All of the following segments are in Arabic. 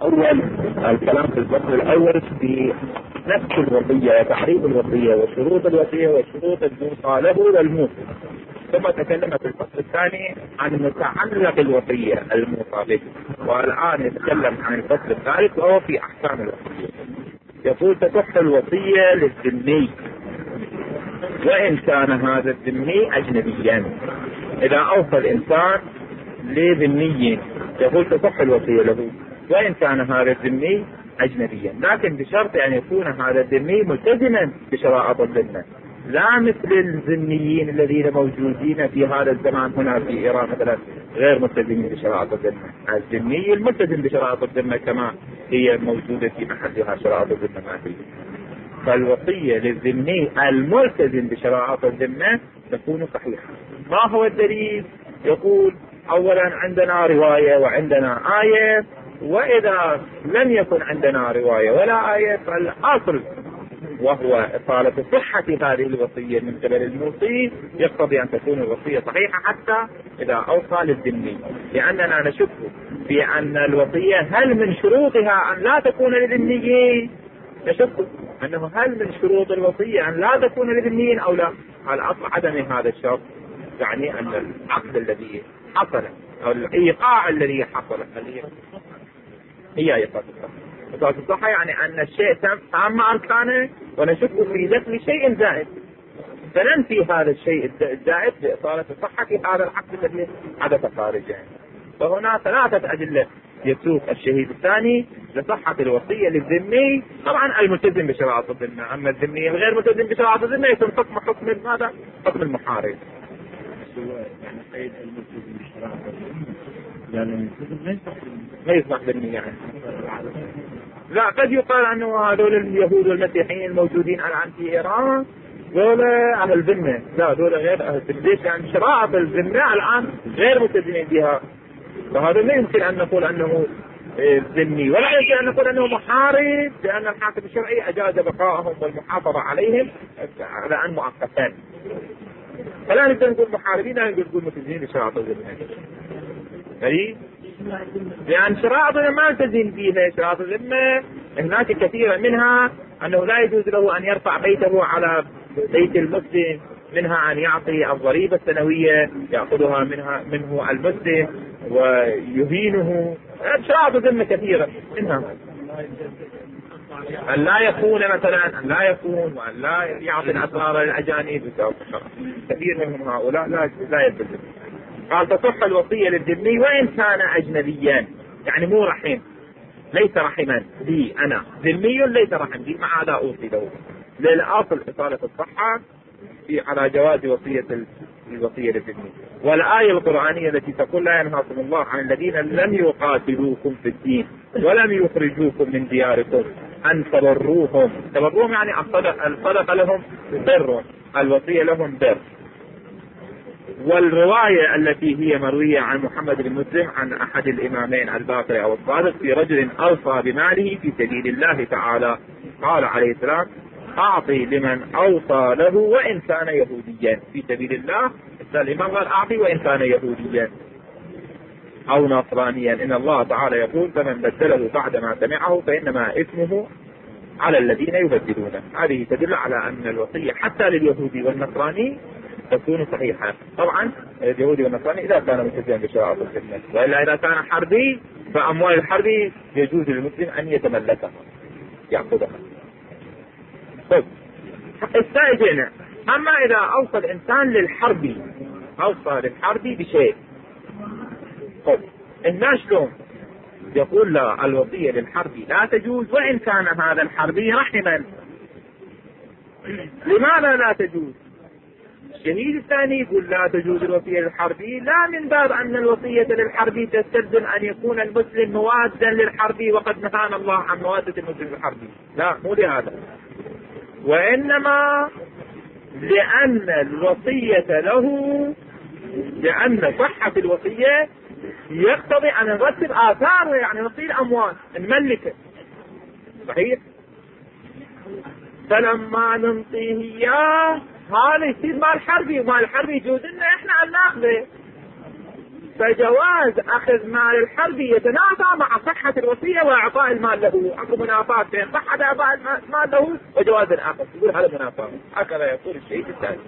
اول الكلام في الفصل الاول في نفس الوصية وتعريف الوصية وشروط الوصية وشروط الموصى له والموصى، ثم تكلم في الفصل الثاني عن متعلق الوصية الموصى به، والآن يتكلم عن الفصل الثالث وهو في أحكام الوصية. يقول تصح الوصية للذمي وإن كان هذا الذمي أجنبيا. إذا أوصى الإنسان لذمي يقول تصح الوصية له وإن كان هذا الذمي أجنبيا، لكن بشرط أن يكون هذا الذمي ملتزما بشرائط الذمة، لا مثل الذميين الذين موجودين في هذا الزمان هنا في إيران مثلا غير ملتزمين بشرائط الذمة. الذمي الملتزم بشرائط الذمة كما هي موجودة في محلها شرائط الذمة ما فيه. فالوصية للذمي الملتزم بشرائط الذمة تكون صحيحة. ما هو الدليل؟ يقول أولا عندنا رواية وعندنا آية، وإذا لم يكن عندنا رواية ولا آية فالأصل وهو إطالة صحة هذه الوصية من قبل الموصي يقتضي أن تكون الوصية صحيحة حتى إذا أوصى للذمي، لأننا نشك في أن الوصية هل من شروطها أن لا تكون للذميين، نشك أنه هل من شروط الوصية أن لا تكون للذميين أو لا. الأصل عدم هذا الشرط، يعني أن العقد الذي حصل أو الإيقاع الذي حصل هي إيقاع الصحة، يعني أن الشيء تام أركانه ونشك في دخل شيء زائد، فننفي هذا الشيء الزائد بإطالة صحة هذا العقد الذي حدث خارجه. فهنا ثلاثة أدلة يسوق الشهيد الثاني لصحة الوصية للذمي، طبعا الملتزم بشرائط الذمة، أما الذمي الغير ملتزم بشرائط الذمة يتم حكم ماذا؟ حكم المحارب. يعني قيد الملتزم بشرائط الذمة يعني الملتزم ما يسمح بالنية يعني. لا، قد يقال أنه هذول اليهود والمسيحيين الموجودين الآن في إيران دول أهل ذمة، لا دول غير أهل ذمة، يعني شرائط الذمة الآن غير ملتزمين بها، فهذا لا يمكن أن نقول أنه ذمي ولا يمكن أن نقول أنه محارب، لأن الحاكم الشرعي أجاز بقائهم والمحافظة عليهم على أن مؤقتا، فلا نقدر نقول محاربين، لا نقدر نقول ملتزمين بشرائط الذمة. لأن شرائط الذمة ما التزم بها. شرائط الذمة هناك كثيرا منها أنه لا يجوز له أن يرفع بيته على بيت المسلم، منها أن يعطي الضريبة السنوية يأخذها منه المسلم ويهينه. شرائط الذمة كثيرة منها أن لا يكون مثلا، أن لا يكون وأن لا يعطي الأسرار للأجانب، كثير منهم هؤلاء لا يلتزم. قال تصح الوصية للذمي وإن كان أجنبيا، يعني مو رحم، ليس رحما بي أنا، ذمي ليس رحم بي، مع هذا أوصي له. للأصل إطالة الصحة على جواز الوصية للذمي. والآية القرآنية التي تقول لا ينهاكم الله عن الذين لم يقاتلوكم في الدين ولم يخرجوكم من دياركم أن تبروهم يعني الصدقة لهم بر، الوصية لهم بر. والرواية التي هي مروية عن محمد بن مسلم عن أحد الإمامين الباقر أو الصادق في رجل أوصى بماله في سبيل الله تعالى، قال عليه السلام أعطي لمن أوصى له وإن كان يهوديا في سبيل الله. الإمام قال أعطي وإن كان يهوديا أو نصرانيا، إن الله تعالى يقول فمن بدله بعدما سمعه فإنما إثمه على الذين يبدلونه. هذه تدل على أن الوصية حتى لليهودي والنصراني تكون صحيحة. طبعا اليهودي والنصراني إذا كان ملتزما بشرائط الذمة، وإلا إذا كان حربي فأموال الحربي يجوز للمسلم أن يتملكها يأخذها. طيب استأذن. أما إذا أوصى الإنسان للحربي، أوصى للحربي بشيء، طيب الناس شلون؟ يقول لا، الوصية للحربي لا تجوز وإن كان هذا الحربي رحما. لماذا لا تجوز؟ الشهيد الثاني يقول لا تجوز الوصية للحربي، لا من باب أن الوصية للحربي تستلزم أن يكون المسلم موادا للحربي وقد نهانا الله عن موادة المسلم للحربي، لا مو لهذا، وإنما لأن الوصية له، لأن صحة الوصية يقتضي أن نرتب آثارها، يعني نصير أموال نملكه، صحيح؟ فلما ننطيه إياه هذا يصير مال حربي، ومال الحربي يجوز لنا إحنا أن نأخذه، فجواز أخذ مال الحرب يتنافى مع صحة الوصية وإعطاء المال له. أكو منافاة بين صحة إعطاء المال له وجواز الآخر. يقول هذا منافاة. هكذا يقول الشيء الثاني.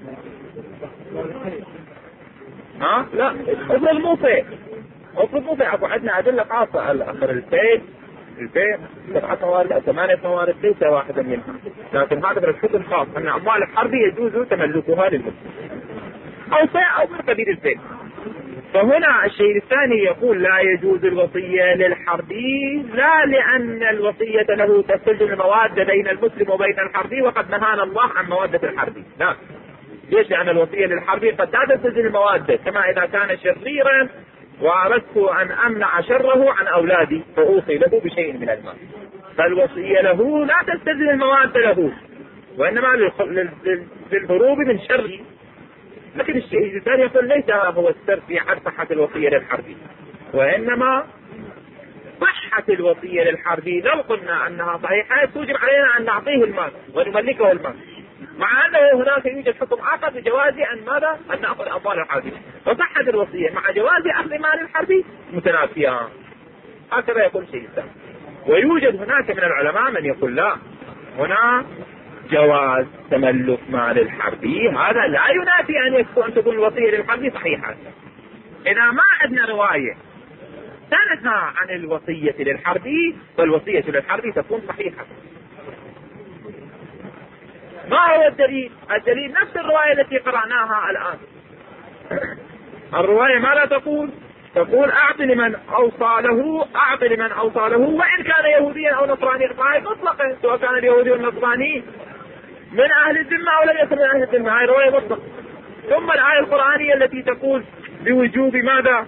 لا افرض مو فيه. أكو عندنا أدلة خاصة. الأخر البيع 7 موارد أو 8 موارد ليس واحدا منها، لكن هذا من الحكم خاص أن أموال الحرب يجوز تملكها للمسلم أو فيع أو من قبيل الفيع. فهنا الشيء الثاني يقول لا يجوز الوصية للحربي، لا لأن الوصية له تستلزم المواد بين المسلم وبين الحربي وقد نهانا الله عن موادة الحربي. لا، ليش؟ لأن الوصية للحربي قد لا تستلزم المواد، كما إذا كان شريرا وأردت أن أمنع شره عن أولادي فأوصي له بشيء من المال، فالوصية له لا تستلزم المواد له، وإنما للهروب من شره. لكن الشيء الثاني يقول ليس هو السر في صحة الوصية للحربي، وإنما صحة الوصية للحربي لو قلنا أنها صحيحة توجب علينا أن نعطيه المال ونملكه المال، مع أنه هناك يوجد حكم آخر بجواز أن ماذا؟ أن نأخذ أموال الحربي. فصحة الوصية مع جواز أخذ مال الحربي متنافيان. هكذا يقول شيء ثاني. ويوجد هناك من العلماء من يقول لا، هنا جواز تملك مال الحربي هذا لا ينافي أن تكون الوصية للحربي صحيحة. إذا ما عندنا رواية تنهى عن الوصية للحربي فالوصية للحربي تكون صحيحة. ما هو الدليل؟ الدليل نفس الرواية التي قرأناها الآن. الرواية ماذا تقول؟ تقول أعط لمن أوصى له وإن كان يهوديا أو نصرانيا، مطلقا سواء كان اليهودي والنصراني من أهل الذمة أو لم يكن من أهل الذمة، هذه رواية مطلقة. ثم الآية القرآنية التي تقول بوجوب ماذا؟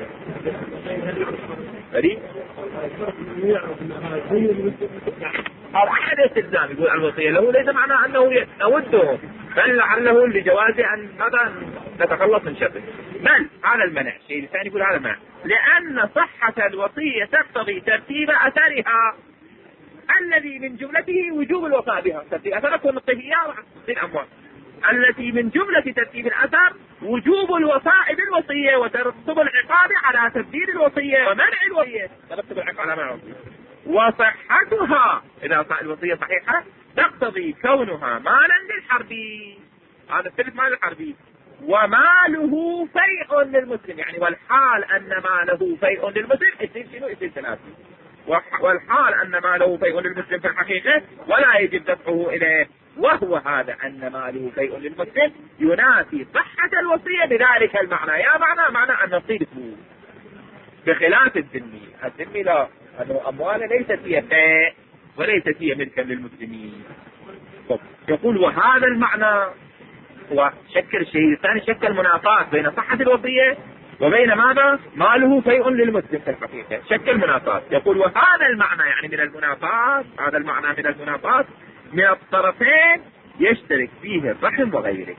أحد استلزام يقول الوصية له ليس معنى أنه يوده، بل لعله لجواز أن ماذا نتخلص من شره. بل على المنع. الشيء الثاني يقول على المنع لأن صحة الوصية تقتضي ترتيب أثرها الذي من جملته وجوب الوفاء بها. ترتيب أثرها والنطهية بالأموال التي من جملة ترتيب الأثر وجوب الوفاء بالوصية وترتب العقاب على تبديل الوصية ومنع الوصية. ترتب العقاب على منع الوصية. وصحتها إذا الوصية صحيحة تقتضي كونها مالا للحربي، هذا الثلث مال الحربي، وماله فيء للمسلم، يعني والحال أن ماله فيء للمسلم يصير شنو؟ يصير ثلاثي. والحال أن ماله فيء للمسلم في الحقيقة ولا يجب دفعه إليه، وهو هذا أن ماله فيء للمسلم ينافي صحة الوصية بذلك المعنى. يا معنى أن نصيبه بخلاف الذمي لا، أنه أمواله ليست هي فيء وليست هي ملكا للمسلمين. يقول وهذا المعنى وشكل الشيء الثاني شكل منافاة بين صحة الوصية وبين ماذا؟ ماله فيء للمسلم في الحقيقة، شكل منافاة. يقول وهذا المعنى يعني من المنافاة، هذا المعنى من المنافاة من الطرفين يشترك فيه الرحم وغيره.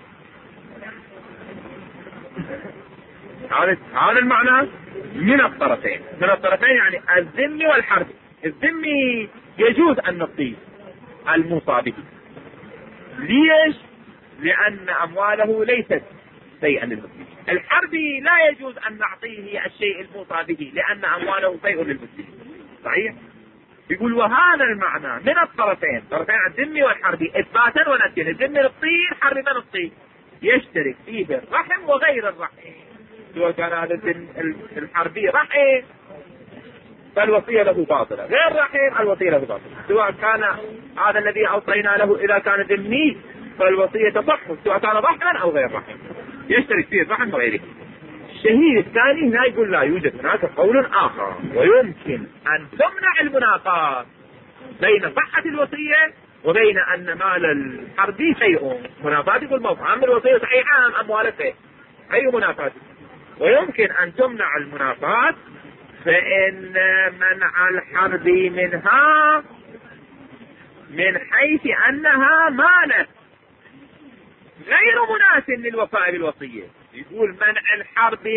هذا المعنى من الطرفين يعني الذمي والحرب. الذمي يجوز أن نعطيه الموصى به، ليش؟ لأن أمواله ليست شيئا للمسلمين. الحربي لا يجوز أن نعطيه الشيء الموصى به لأن أمواله شيء للمسلمين. صحيح؟ يقول وهذا المعنى من الطرفين، طرفين الذمي والحربي إثباتا ونفيا. الذمي نعطيه، الحربي ما نعطيه، يشترك فيه الرحم وغير الرحم. سواء كان هذا الحربي رحم فالوصية له باطلة، غير رحم الوصية له باطلة. سواء كان هذا الذي أوصينا له إذا كان ذمي فالوصية تصح، سواء كان رحما أو غير رحم يشترك فيه الرحم وغيره. الشهيد الثاني هنا يقول لا يوجد هناك قول آخر ويمكن أن تمنع المنافاة بين صحة الوصية وبين أن مال الحربي شيء. منافاة يقول موضوع أم الوصية صحيحة أم أمواله شيء، أي منافاة. ويمكن أن تمنع المنافاة فإن منع الحرب منها من حيث أنها مال غير مناسب للوفاء بالوصية. يقول منع الحرب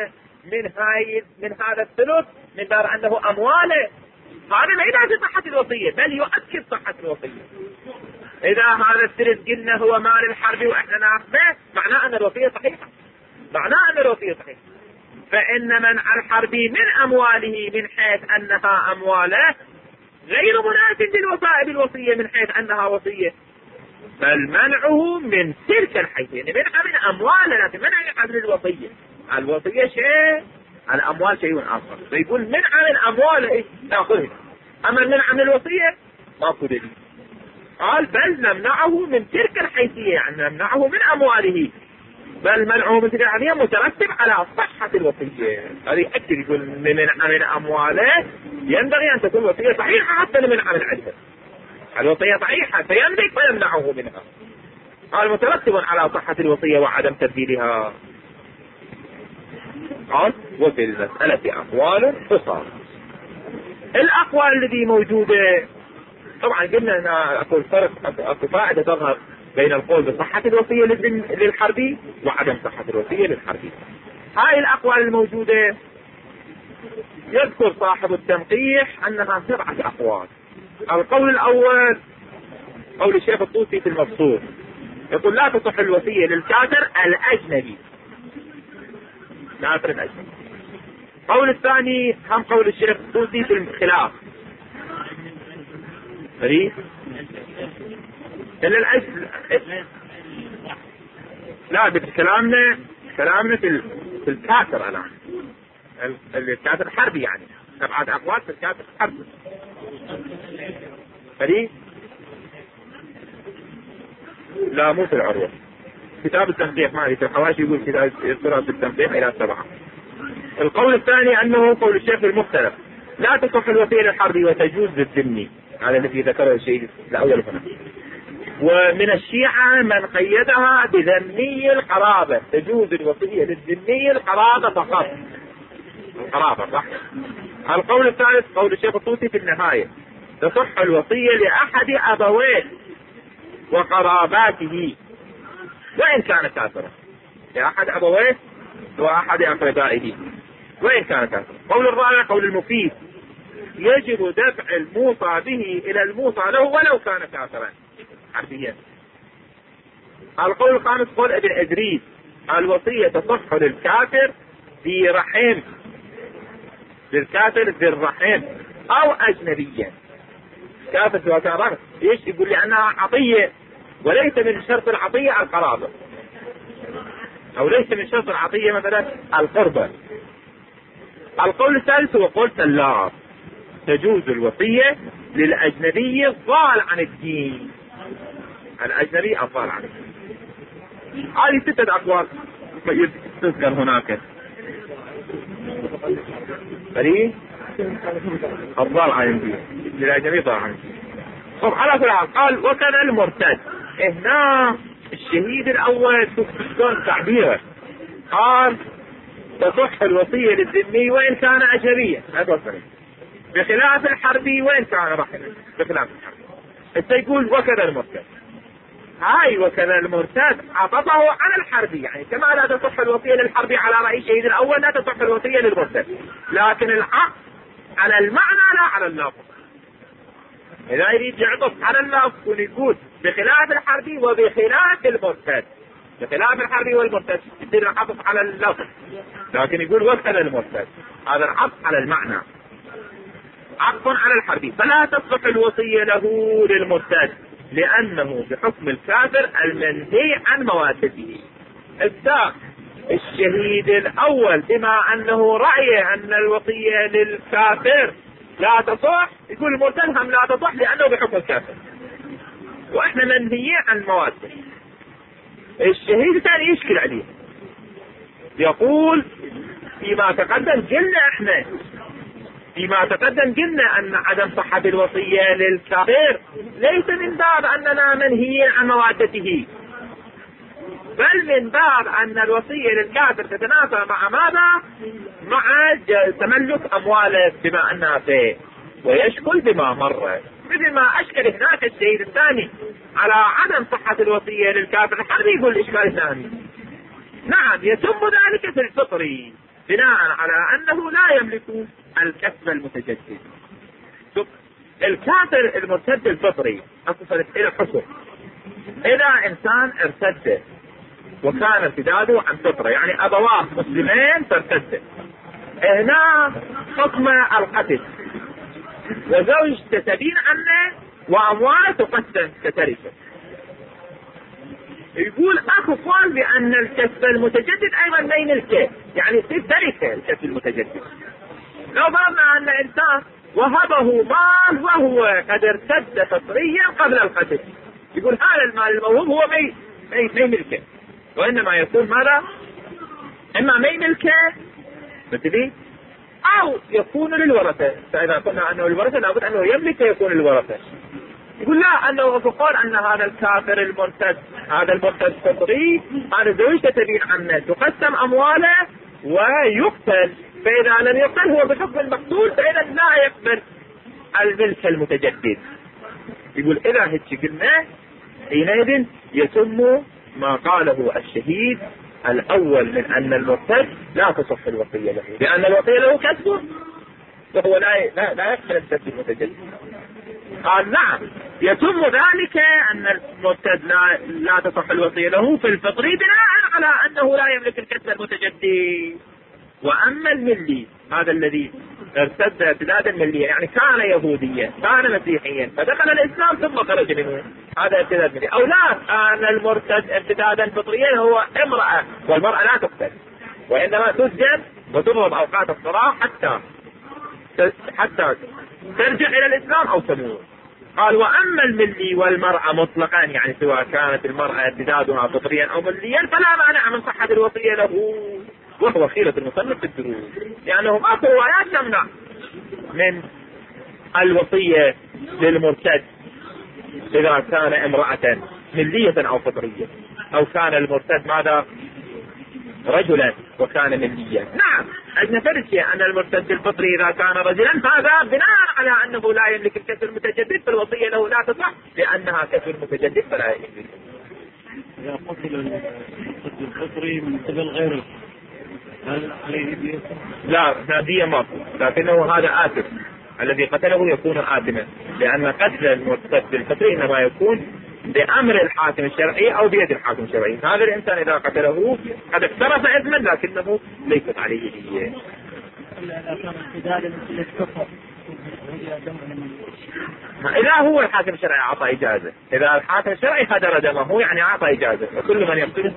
من هذا الثلث من دار أنه أمواله، هذا ما يدعي صحة الوصية بل يؤكد صحة الوصية. إذا هذا الثلث قلنا هو مال الحرب وإحنا ناخذه معناه أن الوصية صحيحة، فإن منع الحربي من أمواله من حيث أنها أمواله غير مناسب للوفاء بالوصية من حيث أنها وصية، بل منعه من تلك الحيثية، منع من أمواله لكن منع من الوصية. الوصية شيء، الأموال شيء آخر. فيقول منع من أمواله نأخذها، أما منع من الوصية ما دليل. قال بل نمنعه من تلك الحيثية، يعني نمنعه من أمواله، بل منعه من تلك الحيثية مترتب على صحة الوصية. هذه يأكد، يقول منع من أمواله ينبغي أن تكون الوصية صحيحة حتى نمنع من عندها. الوصية صحيحة فيملك فيمنعه منها. قال مترتب على صحة الوصية وعدم تبديلها. قال وفي المسألة أقوال حصار. الأقوال التي موجودة طبعا قلنا أن أكو فائدة تظهر بين القول بصحة الوصية للحربي وعدم صحة الوصية للحربي. هاي الأقوال الموجودة يذكر صاحب التنقيح أنها 7 أقوال. القول الأول قول الشيخ الطوسي في المبسوط، يقول لا تصح الوصية للكافر الأجنبي، كافر الأجنبي. قول الثاني هم قول الشيخ الطوسي في الخلاف، فريق لا كلامنا في الكافر الآن، الكافر الحربي، يعني 7 أقوال في الكافر الحربي. فريق لا مو في العروة، كتاب التنقيح ما في الحواشي يقول كذا، يذكرها في التنقيح إلى 7. القول الثاني أنه قول الشيخ المختلف، لا تصح الوصية للحربي وتجوز للذمي، هذا الذي ذكره الشيء الأول هنا. ومن الشيعة من قيدها بذمي القرابة، تجوز الوصية للذمي القرابة فقط، القرابة صح. القول الثالث قول الشيخ الطوسي في النهاية، تصح الوصية لأحد أبويه وقراباته وإن كان كافرا، لأحد أبويه وأحد أقربائه وإن كان كافرا. قول الرابع قول المفيد، يجب دفع الموصى به إلى الموصى له ولو كان كافرا حربيا. القول الخامس قول ابن إدريس، الوصية تصح للكافر ذي رحم، للكافر ذي الرحم أو أجنبيا. كافر سواء كان رحم، ايش يقول لأنها عطية وليس من شرط العطية القرابة، أو ليس من شرط العطية مثلا القربة. القول الثالث هو قول سلاف، تجوز الوصية للأجنبي الضال عن الدين، الأجنبي الضال عن الدين. هذه 6 أقوال تذكر هناك. فريق الضال عن الدين للأجنبي ضال عن الدين. طب على كل حال قال وكان المرتد، هنا الشهيد الأول شلون تعبيره، قال تصح الوصية للذمي وإن كان أجنبيا، بخلاف الحربي وإن كان رحما، بخلاف الحربي. انت يقول وكذا المرتد، هاي وكذا المرتد عطفه على الحربي، يعني كما لا تصح الوصية للحربي على رأي الشهيد الأول لا تصح الوصية للمرتد، لكن العطف على المعنى لا على اللفظ. إذا يريد يعطف على اللفظ ويقول بخلاف الحربي وبخلاف المرتد، بخلاف الحربي والمرتد يصير العطف على اللفظ، لكن يقول وكذا المرتد، هذا العطف على المعنى، عطف على الحربي. فلا تصح الوصية له للمرتد لأنه بحكم الكافر المنهي عن مواسته. الشهيد الأول بما أنه رأيه أن الوصية للكافر لا تصح، يقول المرتد هم لا تصح لأنه بحكم الكافر، وإحنا منهيين عن المواسته. الشهيد الثاني يشكل عليه، يقول فيما تقدم قلنا أن عدم صحة الوصية للكافر ليس من باب أننا منهيين عن موادته، بل من باب أن الوصية للكافر تتنافى مع ماذا؟ مع تملك أمواله بما أنها فيه، ويشكل بما مر، مثل ما أشكل هناك الشهيد الثاني على عدم صحة الوصية للكافر الحربي، يقول الإشكال الثاني نعم يتم ذلك في الفطري بناء على أنه لا يملك الكسب المتجدد. الكافر المرتد الفطري أصلا إلى الحكم، إذا إنسان ارتد وكان ارتداده عن فطرة، يعني أبواه مسلمين فارتد، هنا حكم القتل، وزوجته تبين عنه وأمواله تقسم كتركه. يقول أخو قال بأن الكسب المتجدد أيضا بين الكيف، يعني يصير تركه الكسب المتجدد. لو فرضنا أن إنسان وهبه مال وهو قد ارتد فطريا قبل القتل، يقول هذا المال الموهوب هو ما ملكه، وإنما يكون ماذا؟ إما ما ملكه مثلي أو يكون للورثة. فإذا قلنا أنه الورثة لابد أنه يملك يكون للورثة. يقول لا، أنه تقول أن هذا الكافر المرتد، هذا المرتد فطري، هذا زوجته تبين عنه تقسم أمواله ويقتل، فإذا لم يقتل هو بحكم المقتول فإذا لا يقبل الملك المتجدد. يقول إذا هيك قلنا حينئذ يتم ما قاله الشهيد الأول من أن المرتد لا تصح الوصية له، لأن الوصية له كسبه وهو لا يقبل الكسب المتجدد. قال نعم يتم ذلك أن المرتد لا تصح الوصية له في الفطري بناء على أنه لا يملك الكسب المتجدد. وأما الملي هذا الذي ارتد ارتدادا مليا، يعني كان يهوديا كان مسيحيا فدخل الإسلام ثم خرج منه، هذا ارتداد ملي. أو لا، كان المرتد ارتدادا فطريا هو امرأة، والمرأة لا تقتل وإنما تسجن وتضرب أوقات الصلاة حتى ترجع إلى الإسلام أو تموت. قال وأما الملي والمرأة مطلقا، يعني سواء كانت المرأة ارتدادها فطريا أو مليا فلا مانع من صحة الوصية له، وهو خيرة المصنف في الدروس، لأنه ماكو روايات تمنع من الوصية للمرتد إذا كان امرأة ملية أو فطرية، أو كان المرتد ماذا؟ رجلا وكان مليا. نعم عندنا فرق أن المرتد الفطري إذا كان رجلا هذا بناء على أنه لا يملك الكسب المتجدد فالوصية له لا تصح لأنها كسب متجدد فلا يملك. إذا قتل المرتد الفطري من قبل غيره هل عليه دية؟ لا دية ما، لكنه هذا آثم، الذي قتله يكون آثما، لأن قتل المرتد الفطري إنما يكون بأمر الحاكم الشرعي أو بيد الحاكم الشرعي. هذا الإنسان إذا قتله قد اقترف إثما لكنه ليست عليه دية. إذا هو الحاكم الشرعي أعطى إجازة، إذا الحاكم الشرعي هدر دمه يعني أعطى إجازة، وكل من يقتل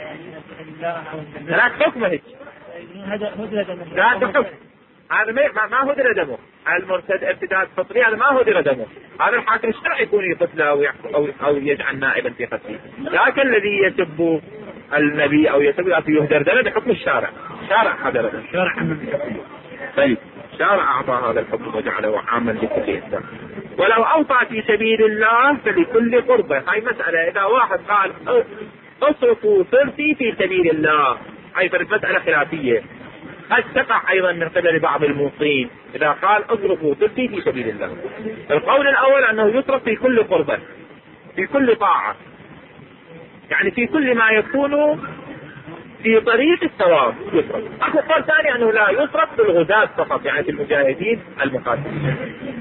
لا حكم هيك، لا حكم هذا ما هدر دمه. المرتد ارتداد فطري هذا ما هدر دمه، هذا الحاكم الشرعي يكون يقتله أو يجعل نائبا في قتله. لكن الذي يسب النبي أو يسب يهدر دمه بحكم الشارع، شارع هدر دمه، شارع طيب شارع أعطى هذا الحكم وجعله عاما لكل إنسان. ولو أوصى في سبيل الله فلكل قربة، هاي مسألة إذا واحد قال اصرفوا ثلثي في سبيل الله، هاي مسألة خلافية قد تقع أيضا من قبل بعض الموصين، إذا قال اصرفوا ثلثي في سبيل الله. القول الأول أنه يصرف في كل قربة، في كل طاعة، يعني في كل ما يكون في طريق الثواب يصرف. أخو قول ثاني أنه لا يصرف في الغزاة فقط، يعني في المجاهدين المقاتلين.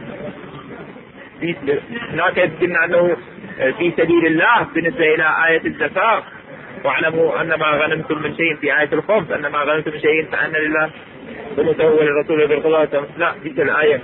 هناك قلنا أنه في سبيل الله بالنسبة إلى آية الزكاة، واعلموا أن ما غنمتم من شيء في آية الخمس أن ما غنمتم من شيء فأن لله ومتهو للرسول وذي القضاء، لا في الآية.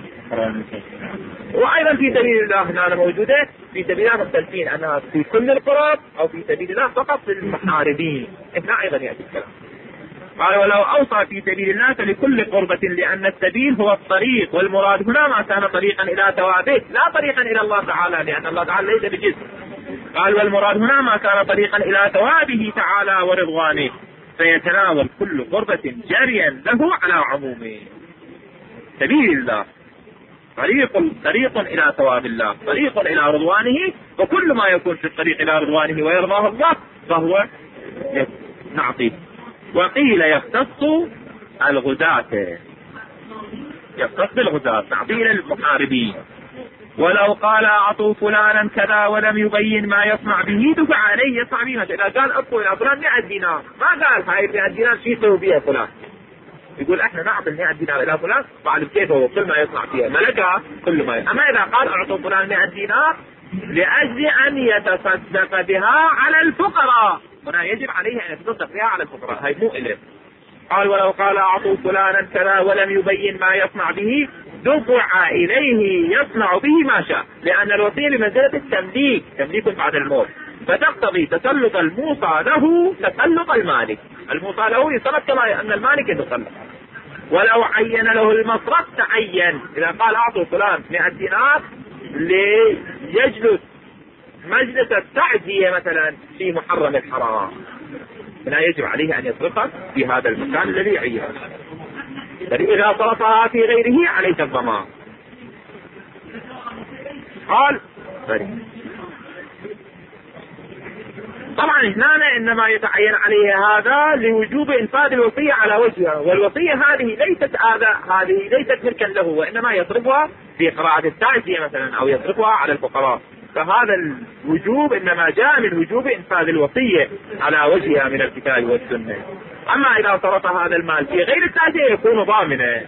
وأيضا في سبيل الله هنا موجودة، في سبيل الله مختلفين أنها في كل القراب أو في سبيل الله فقط للمحاربين، هنا أيضا يأتي الكلام. قال ولو أوصى في سبيل الله فلكل قربة، لأن السبيل هو الطريق، والمراد هنا ما كان طريقا إلى ثوابه لا طريقا إلى الله تعالى، لأن الله تعالى ليس بجسم. قال والمراد هنا ما كان طريقا إلى ثوابه تعالى ورضوانه، فيتناول كل قربة جاريا له على عمومه. سبيل الله طريق إلى ثواب الله، طريق إلى رضوانه، وكل ما يكون في الطريق إلى رضوانه ويرضاه الله فهو نعطيه. وقيل يختص الغزاة، يختص بالغزاة نعطيه للمحاربين. ولو قال أعطوا فلانا كذا ولم يبين ما يصنع به دفع عليه يصنع به. إذا قال أعطوا إلى فلان 100 دينار، ما قال هاي 100 دينار شو يسوي بها فلان، يقول احنا نعطي 100 دينار إلى فلان بعد كيف هو كل ما يصنع فيها ملكها كل ما أما إذا قال أعطوا فلان 100 دينار لأجل أن يتصدق بها على الفقراء هنا يجب عليه أن يتصدق بها على الفقراء، هاي مو إليه. قال ولو قال أعطوا فلانا كذا ولم يبين ما يصنع به دفع إليه يصنع به ما شاء، لأن الوصية بمنزلة التمليك، تمليك بعد الموت، فتقتضي تسلط الموصى له تسلط المالك. الموصى له يسلط كما أن المالك يتسلط. ولو عين له المصرف تعين، إذا قال أعطوا فلان 100 دينار ليجلس مجلس التعزية مثلا في محرم الحرام، هنا يجب عليه أن يصرفها في هذا المكان الذي يعينه. إذا صرفها في غيره عليك الضمان. قال طبعا هنا إنما يتعين عليه هذا لوجوب إنفاذ الوصية على وجهها، والوصية هذه ليست ملكا له، وإنما يصرفها في قراءة التعزية مثلا أو يصرفها على الفقراء. فهذا الوجوب إنما جاء من وجوب إنفاذ الوصية على وجهها من الكتاب والسنة. أما إذا صرف هذا المال في غير التعزية يكون ضامنا.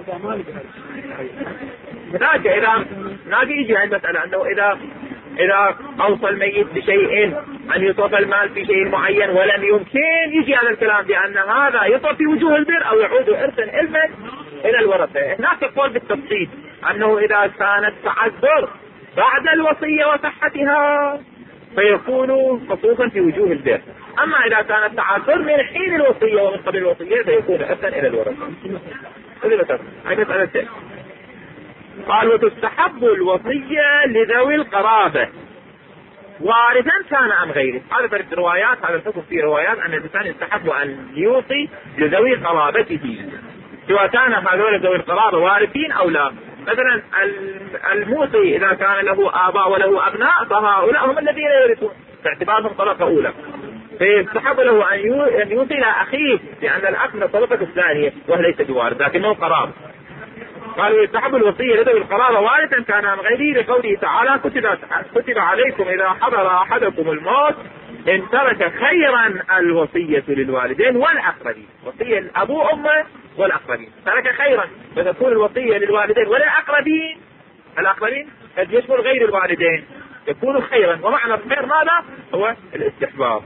هناك إذا يجي عند مسألة أنه إذا أوصى الميت بشيء أن يصرف المال في شيء معين ولم يمكن، يجي هذا الكلام بأن هذا يصرف في وجوه البر أو يعود إرثا إلى الورثة. هناك قول بالتفصيل أنه إذا كانت تعذر بعد الوصية وصحتها فيكون مصروفا في وجوه البر، أما إذا كانت تعذر من حين الوصية ومن قبل الوصية فيكون إرثا إلى الورثة. هذه مسألة. قال وتستحب الوصية لذوي القرابة وارثا كان أم غيره. هذا في الروايات، هذا الحكم في روايات أن الإنسان يستحب أن يوصي لذوي قرابته، سواء كان هذول ذوي القرابة وارثين أو لا. مثلا الموصي إذا كان له آباء وله أبناء فهؤلاء هم الذين يرثون باعتبارهم طبقة أولى، فيستحب له أن يوصي إلى أخيه، لأن الأخ من الطبقة الثانية وهو ليس بوارث لكنه قرابة. قالوا يستحب الوصية لذوي القرابة وارثا كان أم غيره، لقوله تعالى كتب عليكم إذا حضر أحدكم الموت إن ترك خيرا الوصية للوالدين والأقربين. وصية الأب وأمه والأقربين ترك خيرا، فتكون الوصية للوالدين والأقربين. الأقربين قد يشمل غير الوالدين، يكون خيرا، ومعنى الخير ماذا؟ هو الاستحباب.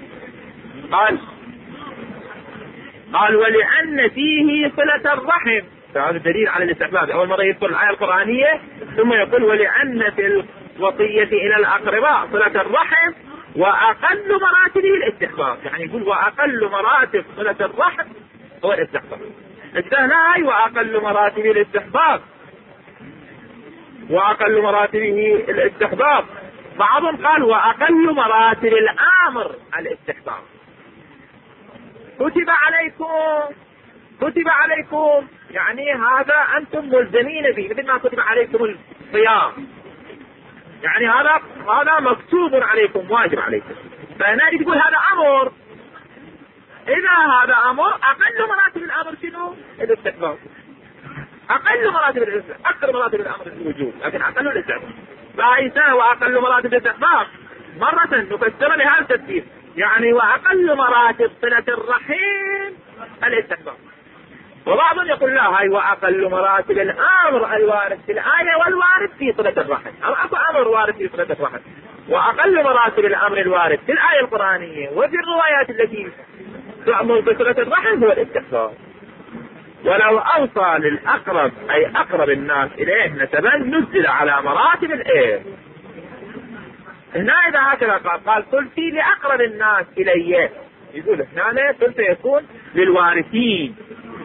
قال ولأن فيه صلة الرحم، فهذا دليل على الاستحباب. أول مرة يذكر الآية القرآنية ثم يقول ولأن في الوصية إلى الأقرباء صلة الرحم وأقل مراتبه الاستحباب، يعني يقول وأقل مراتب صلة الرحم هو الاستحباب. الثاني وأقل مراتبه الاستحباب، وأقل مراتبه الاستحباب. بعضهم قال وأقل مراتب الأمر الاستحباب. كتب عليكم يعني هذا أنتم ملزمين به، مثل ما كتب عليكم الصيام، يعني هذا مكتوب عليكم، واجب عليكم. فهنا تقول هذا أمر، إذا هذا أمر أقل مراتب الأمر شنو؟ الاستحباب. أقل مراتب الاستحباب، أكثر مراتب الأمر الوجوب، لكن أقل الاستحباب. فإذا وأقل مراتب الاستحباب مرة نفسر لها التفسير، يعني وأقل مراتب صلة الرحيم الاستحباب. وبعضهم يقول لا، هاي وأقل مراتب الأمر الوارد في الآية والوارد في صلة الرحم، أو أكو أمر وارد في صلة الرحم، وأقل مراتب الأمر الوارد في الآية القرآنية وفي الروايات التي تأمر بصلة الرحم هو الاستحباب. ولو أوصى للأقرب أي أقرب الناس إليه نسبا نزل على مراتب الإيه. هنا إذا هكذا قال ثلثي لأقرب الناس إليه، يقول هنا ثلث يكون للوارثين،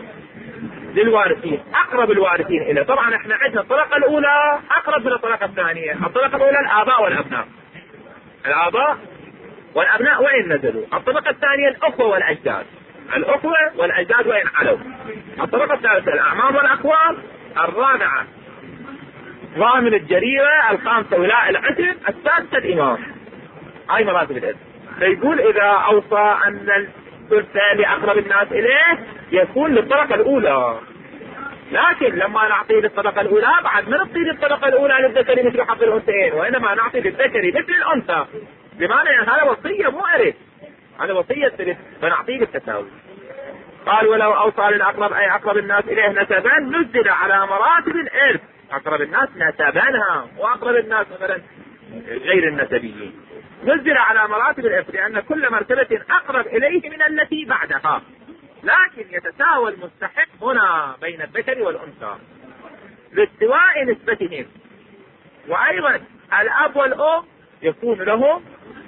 أقرب الوارثين إليه. طبعا احنا عندنا الطريقة الأولى أقرب من الطريقة الثانية. الطريقة الأولى الآباء والأبناء، الآباء والأبناء وين نزلوا. الطريقة الثانية الأخوة والأجداد وين علوا. الطريقة الثالثة الأعمام والأخوال. الرابعة ضامن الجريرة. الخامسة ولاء العتب. السادسة الإمام. هاي مراتب الإرث. فيقول إذا أوصى أن الثلث لأقرب الناس إليه يكون للطبقة الأولى، لكن لما نعطي للطبقة الأولى بعد ما نعطي للطبقة الأولى للذكر مثل حظ الأنثيين، وإنما نعطي للذكر مثل الأنثى، بمعنى يعني هذا وصية مو إرث، هذا وصية ثلث، فنعطيه بالتساوي. قال ولو أوصى للأقرب أي أقرب الناس إليه نسبا نزل على مراتب الإرث. أقرب الناس نسبانها، وأقرب الناس مثلا غير النسبيين. نزل على مراتب الإرث لأن كل مرتبة أقرب إليه من التي بعدها، لكن يتساوى المستحق هنا بين الذكر والأنثى لاستواء نسبتهم. وأيضا الأب والأم يكون لهم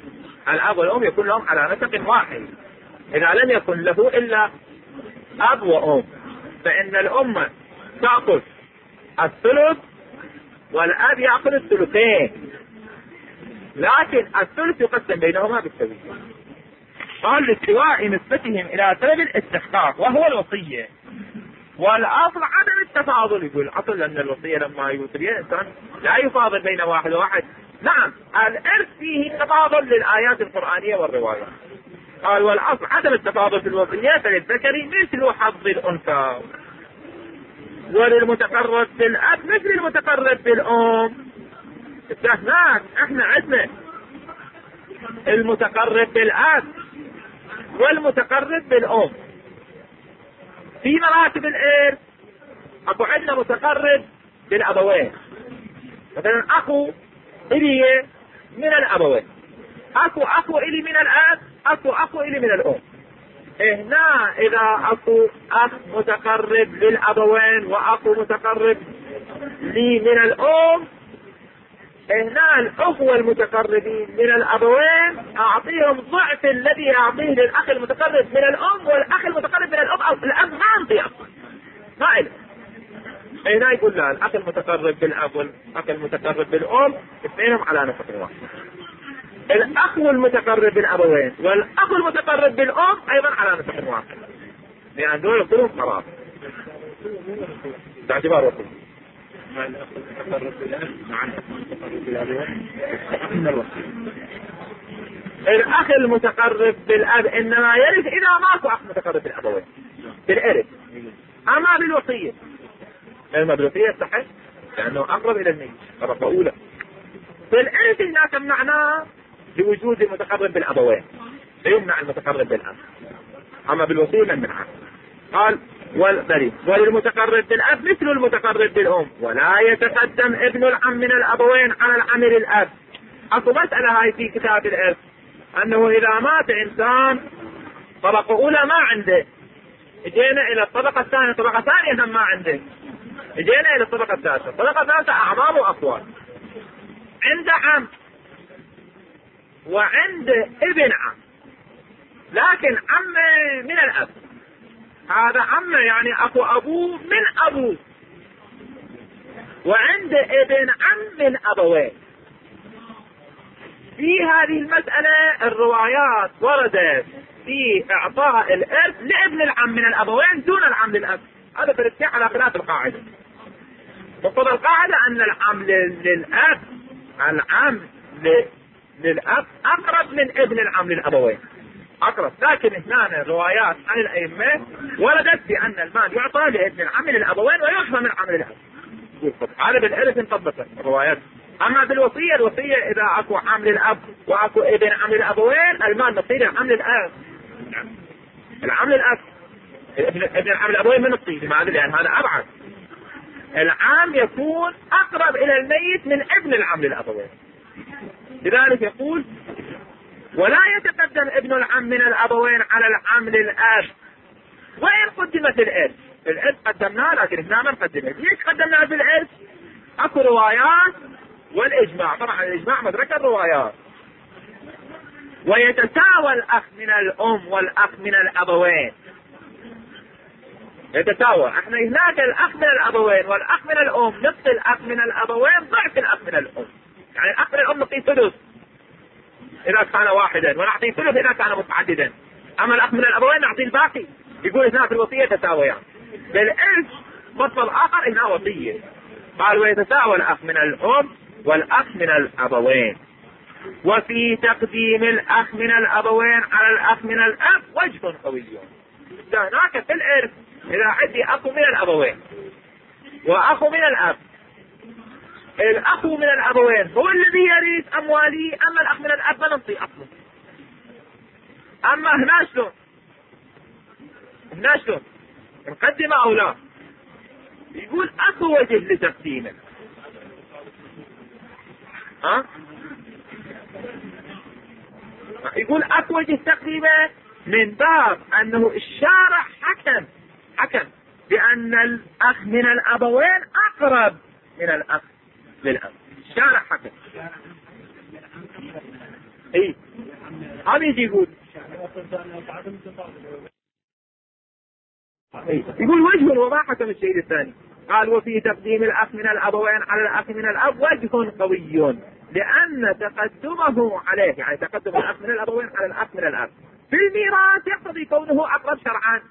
على نسق واحد. إذا لم يكن له إلا أب وأم فإن الأم تأخذ الثلث والأب يأخذ الثلثين، لكن الثلث يقسم بينهما بالسوية. قال لاستواء نسبتهم إلى سبب الاستحقاق وهو الوصية، والأصل عدم التفاضل. يقول الأصل أن الوصية لما يوصي الإنسان لا يفاضل بين واحد وواحد. نعم الإرث فيه تفاضل للآيات القرآنية والروايات. قال والأصل عدم التفاضل في الوصية، فللذكر مثل حظ الأنثى وللمتقرب بالأب مثل المتقرب بالأم. استثناء احنا عندنا المتقرب بالأب والمتقرب بالأم. في مراتب الإرث اكو عندنا متقرب بالأبوين، مثلا أخو إلي من الأبوين، أخو إلي من الأب، أخو إلي من الأم. هنا إذا أخو أخ متقرب للأبوين وأخو متقرب لي من الأم، هنا الأخوة المتقربين من الأبوين أعطيهم ضعف الذي أعطيه للأخ المتقرب من الأم، والأخ المتقرب من الأم أو الأب ما أعطيه أصلا ما إله. هنا يقول لا، الأخ المتقرب بالأب والأخ المتقرب بالأم اثنينهم على نسق واحد. الأخ المتقرب بالأبوين والأخ المتقرب بالأم أيضا على نسق واحد، لأن دول كلهم قرابة باعتبار وصول. الأخ المتقرب بالأب إنما يرث إذا ماكو أخ متقرب بالأبوين بالإرث، أما بالوصية بالوصية صحيح لأنه أقرب إلى الميت طرف أولى. بالإرث هناك معناه بوجود المتقرب بالأبوين فيمنع المتقرب بالأب، أما بالوصية لم يمنع. قال وللمتقرب بالأب مثل المتقرب بالأم، ولا يتقدم ابن العم من الأبوين على العم للأب. أكو مسألة هاي في كتاب الإرث أنه إذا مات إنسان طبقة أولى ما عنده، اجينا إلى الطبقة الثانية، الطبقة الثانية هم ما عنده، اجينا إلى الطبقة الثالثة، الطبقة الثالثة أعمام وأخوال، عنده عم وعنده ابن عم، لكن عم من الأب، هذا عم يعني أخو أبوه من أبوه، وعنده ابن عم من أبوين. في هذه المسألة الروايات وردت في إعطاء الإرث لابن العم من الأبوين دون العم للأب. هذا بالاتفاق على خلاف القاعدة. مقتضى القاعدة أن العم للأب العم للأب أقرب من ابن العم للأبوين أقرب، لكن هنا الروايات عن الأئمة وردت بأن المال يعطى لابن العم للأبوين ويحفى من العم للأب. هذا بالإرث انطبقت الروايات. أما بالوصية، الوصية إذا أكو عم للأب وأكو ابن عم للأبوين المال نصيب العم للأب، العم للأب، ابن العم للأبوين من نصيب، لماذا؟ لأن هذا أبعد. العام يكون أقرب إلى الميت من ابن العم للأبوين، لذلك يقول ولا يتقدم ابن العم من الأبوين على العم للأب وإن قدمت الإرث قدمناه، لكن هنا ما قدمت. ليش قدمناه في الإرث؟ أكو روايات والإجماع، طبعا الإجماع مدرك الروايات. ويتساوى الأخ من الأم والأخ من الأبوين، يتساوى. احنا هناك الأخ من الأبوين والأخ من الأم نصف الأخ من الأبوين ضعف الأخ من الأم، يعني الأخ من الأم نعطيه ثلث إذا كان واحدا ونعطيه ثلث إذا كان متعددا، أما الأخ من الأبوين نعطيه الباقي. يقول هنا في الوصية تساويان. بالإرث مطلب آخر هنا وصية، قال ويتساوى الأخ من الأم والأخ من الأبوين. وفي تقديم الأخ من الأبوين على الأخ من الأب وجه قوي. هناك في الإرث إذا عندي أخو من الأبوين وأخو من الأب، الأخو من الأبوين هو الذي يريد أموالي، أما الأخ من الأب ما ننطي أصله. أما هنا شلون نقدم أو لا؟ يقول أكو وجه لتقديمه. يقول أكوج التقديمة من باب أنه الشارع حكم بأن الأخ من الأبوين أقرب من الأخ للأب. الشارع حكم. إيه هذا يجي يقول يقول وجه وما حكم الشيء الثاني. قال وفي تقديم الأخ من الأبوين على الأخ من الأب وجه قوي لأن تقدمه عليه، يعني تقدم الأخ من الأبوين على الأخ من الأب في الميراث يقتضي كونه أقرب شرعا.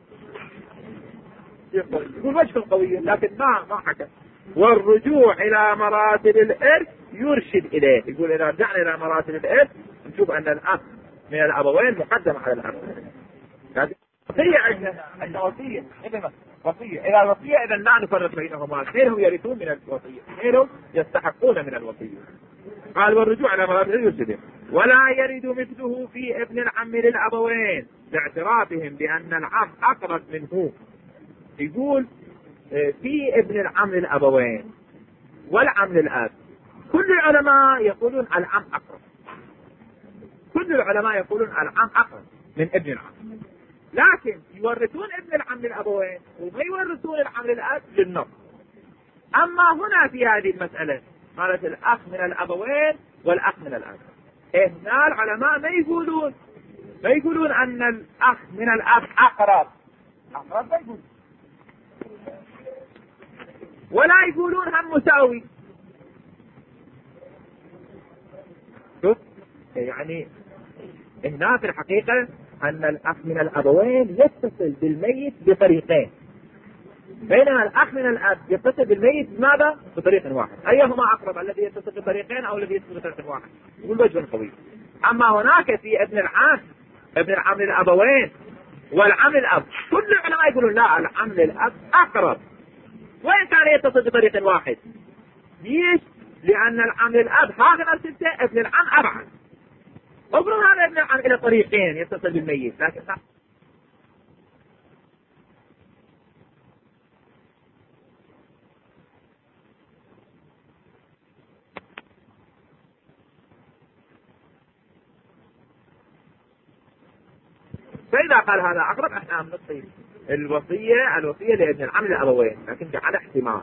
يقول وجه قوي لكن ما حكم. والرجوع إلى مراتب الإرث يرشد إليه. يقول إذا رجعنا إلى مراتب الإرث نشوف أن الأخ من الأبوين مقدم على الأخ. وصية عندنا وصية إذا الوصية إذا لا نفرق بينهما، اثنينهم يرثون من الوصية، اثنينهم يستحقون من الوصية. قال والرجوع إلى مراتب الإرث ولا يرد مثله في ابن العم للأبوين باعترافهم بأن العم أقرب منه. يقول في ابن العم للأبوين والعم للأب كل العلماء يقولون العم أقرب، كل العلماء يقولون العم أقرب من ابن العم، لكن يورثون ابن العم للأبوين وما يورثون العم للأب للنص. أما هنا في هذه المسألة قالت الأخ من الأبوين والأخ من الأب، هنا العلماء ما يقولون أن الأخ من الأب أقرب ما يقولون، ولا يقولون هم مساوي. يعني هنا في الحقيقة أن الأخ من الأبوين يتصل بالميت بطريقين، بينما الأخ من الأب يتصل بالميت ماذا؟ بطريق واحد. أيهما أقرب، الذي يتصل بطريقين أو الذي يتصل بطريق واحد؟ يقول وجه قوي. أما هناك في ابن العم للأبوين والعم للأب كل العلماء يقولون لا، العم للأب أقرب وإن كان يتصل بطريق واحد. ليش؟ لأن العم للأب هذا مرتبته، ابن العم أبعد. افرض هذا ابن العم إلى طريقين يتصل بالميت، لكن فإذا قال هذا أقرب احنا نصيب الوصية لابن العم للأبوين، لكن على احتمال.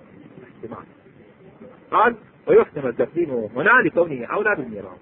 قال ويحتمل تقديمه هنا لكونه أولى بالميراث.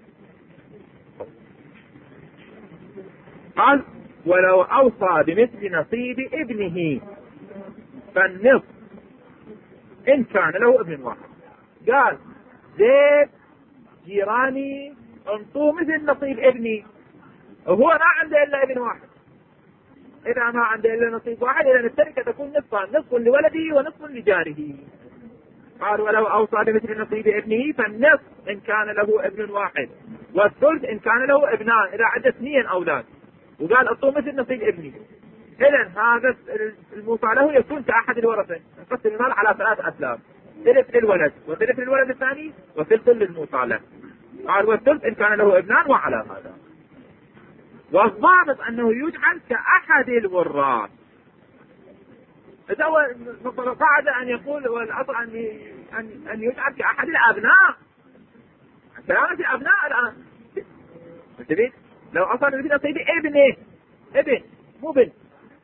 قال ولو أوصى بمثل نصيب ابنه فالنصف إن كان له ابن واحد. قال زيد جيراني انطوا مثل نصيب ابني وهو ما عنده إلا ابن واحد. إذا ما عنده إلا نصيب واحد إذا التركة تكون نصفان، نصف لولده ونصف لجاره. قال ولو أوصى بمثل نصيب ابنه فالنصف إن كان له ابن واحد والثلث إن كان له ابنان إذا عنده 2 أولاد. وقال أعطوه مثل نصيب ابني. إذن هذا الموصى له يكون كأحد الورثة. نقسم المال على 3 أسلاف، ثلث للولد وثلث للولد الثاني وثلث للموصى له. قال والثلث إن كان له ابنان وعلى هذا. والضابط أنه يجعل كأحد الوراث. إذا هو قاعد أن يقول والأصل أن يجعل كأحد الأبناء. كلامة الأبناء الآن انتبه، لو أصلا في نصيب ابن مو بنت.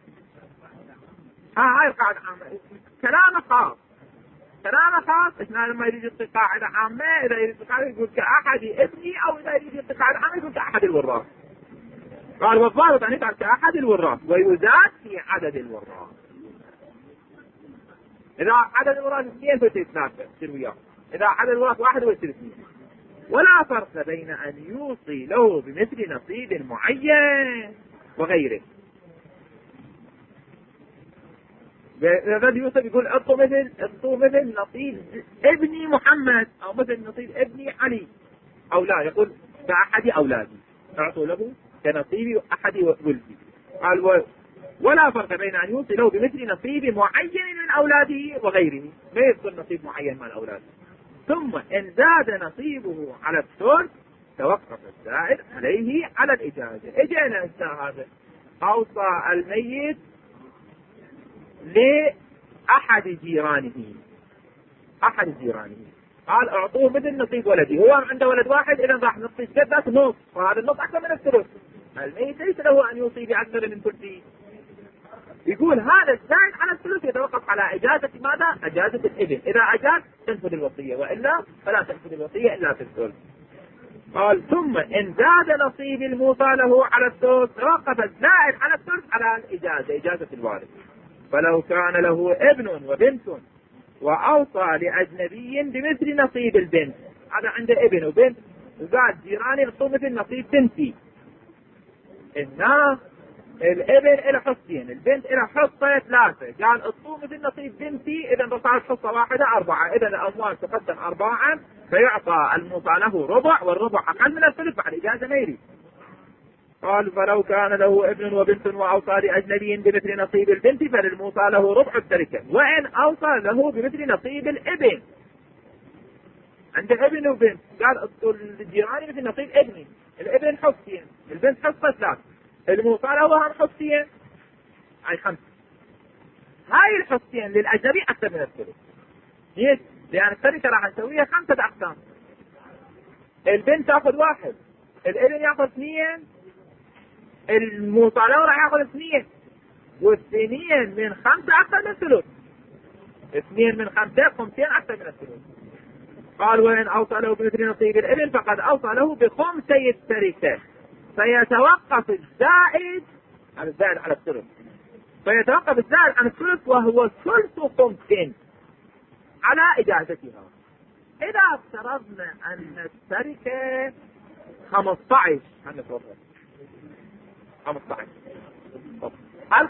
هاي القاعدة عامة، كلامه خاص. إحنا لما يريد يعطي قاعدة عامة، إذا يريد قاعدة يقول كأحد ابني، أو إذا يريد يعطي قاعدة عامة يقول كأحد الوراث. قال والضابط أن يجعل كأحد الوراث ويزاد في عدد الوراث. إذا عدد الوراث 2 فيصير 3 يصير وياه، إذا عدد الوراث 1 ويصير 2. ولا فرق بين أن يوصي له بمثل نصيب معين وغيره. إذا يوصي يقول اعطوا مثل نصيب ابني محمد أو مثل نصيب ابني علي، أو لا يقول كأحد أولادي اعطوا له كنصيب أحد ولدي. قال ولا فرق بين أن يوصي له بمثل نصيب معين من أولاده وغيره، ما يذكر نصيب معين من الأولاد. ثم إن زاد نصيبه على الثلث توقف الزائد عليه على الإجازة. إجينا هذا أوصى الميت لأحد جيرانه، قال اعطوه مثل نصيب ولدي، هو عنده ولد واحد، اذا راح نعطيه جدك نص، وهذا النص اكثر من الثلث. الميت ليس له ان يوصي باكثر من ثلثه. يقول هذا الزائد على الثلث يتوقف على اجازه ماذا؟ اجازه الابن، اذا اجاز تنفذ الوصيه، والا فلا تنفذ الوصيه الا في الثلث. قال ثم ان زاد نصيب الموصى له على الثلث توقف الزائد على الثلث على الاجازه، اجازه الوارث. فلو كان له ابن وبنت واوصى لاجنبي بمثل نصيب البنت، هذا عنده ابن وبنت وقال جيراني يعطوه مثل نصيب بنتي، الناس الابن له حصتين، البنت له حصه ثلاثه، قال اعطوه مثل نصيب بنتي، اذا صارت حصه واحده اربعه، اذا الاموال تقدم ارباعا، فيعطى الموصى له ربع، والربع اقل من الثلث بعد اجازه ما يريد. قال فلو كان له ابن وبنت واوصى لاجنبي بمثل نصيب البنت فللموصى له ربع التركه، وان اوصى له بمثل نصيب الابن، عنده ابن وبنت، قال اعطوا الجيران مثل نصيب ابني، الابن حصتين، البنت حصه ثلاث، الموصى له هم حصتين، هاي خمسه. هاي الحصتين للاجنبي اكثر من الثلث. ليش؟ لان التركه راح نسويها خمسه اقسام، البنت تاخذ واحد، الابن ياخذ اثنين، الموصى له راح ياخذ اثنين، واثنين من خمسه اكثر من الثلث، اثنين من خمسه خمسين اكثر من الثلث. قال وإن أوصى له بمثل نصيب الابن فقد أوصى له بخمسي التركة، فيتوقف الزائد على الزائد على الثلث، فيتوقف الزائد عن الثلث وهو ثلث خمس على إجازتها. إذا افترضنا أن التركة 15، هل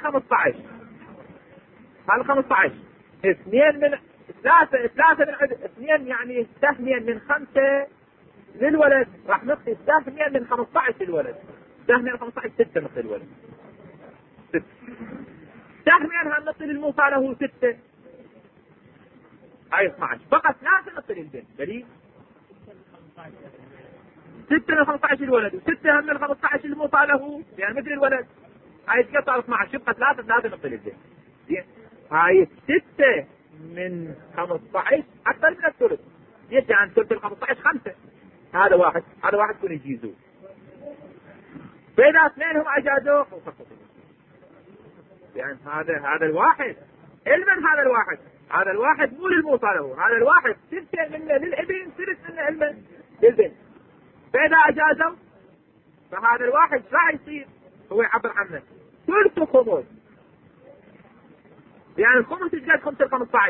15 اثنين من ثلاثة من عدد اثنين، يعني سهمين من خمسة للولد، راح نقضي سهمين من 15 للولد، سهمين من 15 6 مثل الولد، 6 سهمين هم نقضي للموصى له 6، هاي 12 فقط 3 نقضي للبنت، دليل 6 من 15 للولد و6 هم من 15 للموصى له، يعني مثل الولد، هاي تقطع 12 يبقى 3 نقضي للبنت. هاي 6 من 15 اكثر من الثلث، يجي عن ثلث ال 15 5، هذا واحد كن يجيزوه، فإذا اثنين هم اجازوه يعني هذا الواحد علما، هذا الواحد مو للموصى له، هذا الواحد ثلثين منه للابن، ثلث منه علما للبنت، فإذا اجازوا فهذا الواحد راح يصير هو يعبر عنه ثلث خمس، يعني الخمس ايش قد؟ 15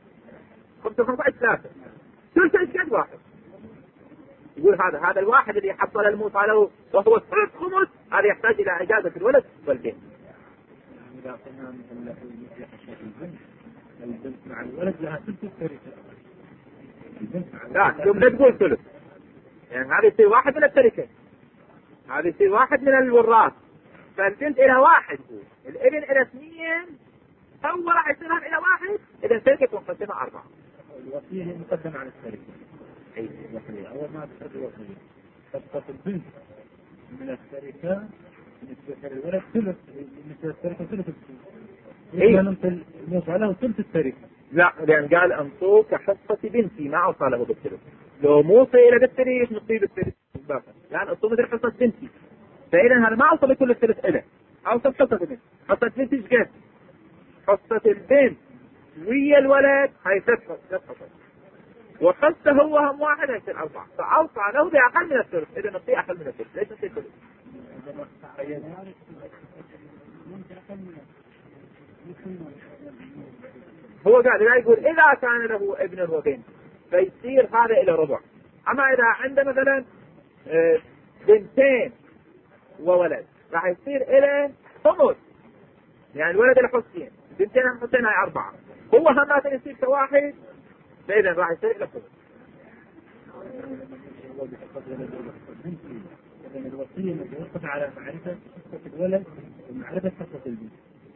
3 ثلث ايش قد؟ 1. يقول هذا الواحد اللي حصل الموصى له وهو ثلث خمس، هذا يحتاج الى اجازه الولد والبنت. اذا قلنا مثل البنت مع الولد لها ثلث التركه، لا يوم لا تقول ثلث، يعني هذا يصير واحد من التركه، هذا يصير واحد من الوراث، فالبنت الى واحد، الابن الى 2، هو راح يصيرها الى 1، اذا التركه تنقسمها 4. الوصيه هي مقدمه على التركه. اي الوصيه اول ما تصير الوصيه تسقط البنت من التركه بالنسبه للولد ثلث، بالنسبه للتركه ثلث مثل الموصى له ثلث التركه. لا، لان قال انصوك كحصه بنتي ما اوصى له بالثلث، لو موصي الى بالثلث نصيب الثلث لان انصو مثل حصه بنتي، فاذا هذا ما اوصى بكل الثلث له، اوصى بحصه بنتي. حصه بنتي ايش قد؟ حصه البنت ويا الولد هاي 3 حصص، وحصه هو هم واحد هيصير 4، فاوصى له باقل من الثلث، اذا نصيب اقل من الثلث، ليش نصيب ثلث؟ هو قاعد لا يقول اذا كان له ابن وبنت فيصير هذا الى ربع، اما اذا عنده مثلا بنتين وولد راح يصير الى خمس، يعني الولد له حصتين، بنتين هم حصتين هاي 4، هو هم يصير كواحد، فاذا راح يصير الى خمس. الوصيه متوقفه على معرفه حصه الولد ومعرفه حصه البنت.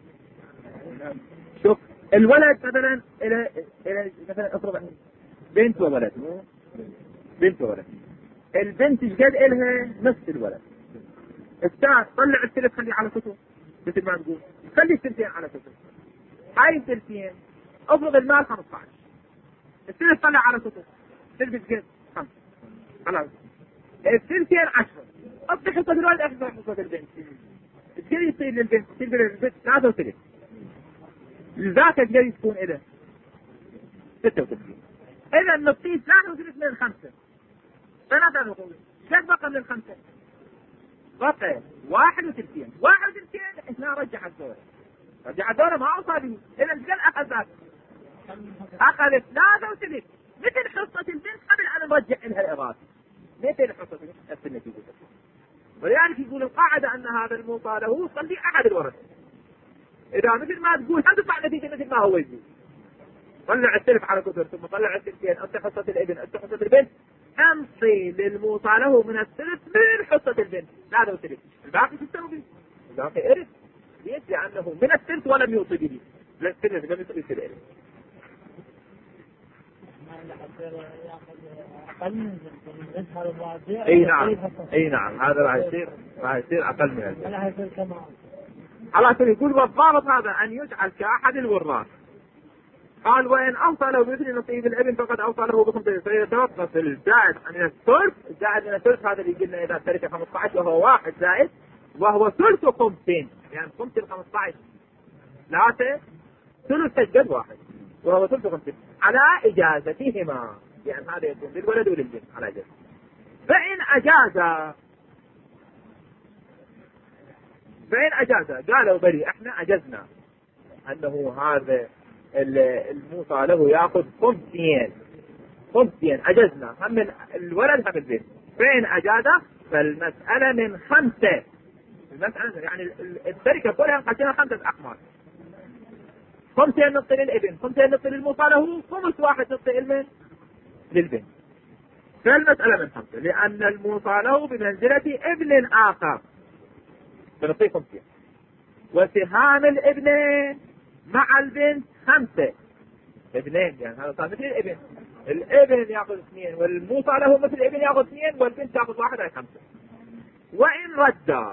شوف الولد مثلا الى مثلا افرض بنت وولد، البنت ايش قد الها؟ نصف الولد. الثاني طلع الثلث خليه على كتب، مثل ما تقول خلي الثلثين على كتب، هاي الثلثين افرض المال 15، الثلث طلع على كتب، ثلث كيف 5 خلاص الثلثين 10 اعطي حصة الولد اخذ حصة البنت ايش يصير للبنت؟ يصير للبنت 3 وثلث لذاك ايش تكون إذا 36 إذا نعطيه 3 وثلث من 5 ثلاثة نقول ايش بقى من 5 بقى 1 وثلثين 1 وثلثين احنا رجع الدورة رجع الدورة ما أوصى به إذا ايش أخذ ذاك؟ أخذ 3 وثلث مثل حصة البنت قبل أن نرجع لها الإضافة مثل حصة نفس النتيجة ولذلك يقول القاعدة أن هذا الموصى له صلي أحد الورث إذا مثل ما تقول هتطلع نتيجة مثل ما هو يقول طلع الثلث على كثر ثم طلع الثلثين أنت حصة الابن أنت حصة البنت أمضي للموصى له من الثلث من حصة البنت لا وثلث الباقي تستوي به الباقي إرث ليش؟ لأنه من الثلث ولم يوصي به للثلث لم يوصي به الإرث اي نعم هذا راح يصير اقل من البنت على سبيل يقول والضابط هذا ان يجعل كاحد الوراث قال وان اوصى له بمثل نصيب الابن فقد اوصى له بخمسة فيتوقف الزائد من الثلث الزائد من الثلث هذا اللي قلنا اذا ترك 15 وهو 1 زائد وهو ثلث 50 يعني 15 3 ثلث تجد 1 وهو ثلث 50 على اجازتهما يعني هذا يكون للولد وللبنت على اجازة فإن أجاز قالوا بلي احنا أجزنا أنه هذا الموصى له يأخذ 50 أجزنا هم من الولد هم البنت فإن أجاز فالمسألة من 5 المسألة يعني التركة كلها نقسمها 5 أقمار 5 نص للابن 5 نص للموصى له 5 1 نص للبنت فالمسألة من 5 لأن الموصى له بمنزلة ابن آخر فنعطيه 5 وسهام الابنين مع البنت 5 ابنين يعني هذا صار مثل الابن ياخذ 2 والموصى له مثل الابن ياخذ 2 والبنت تاخذ 1 على 5 وإن رد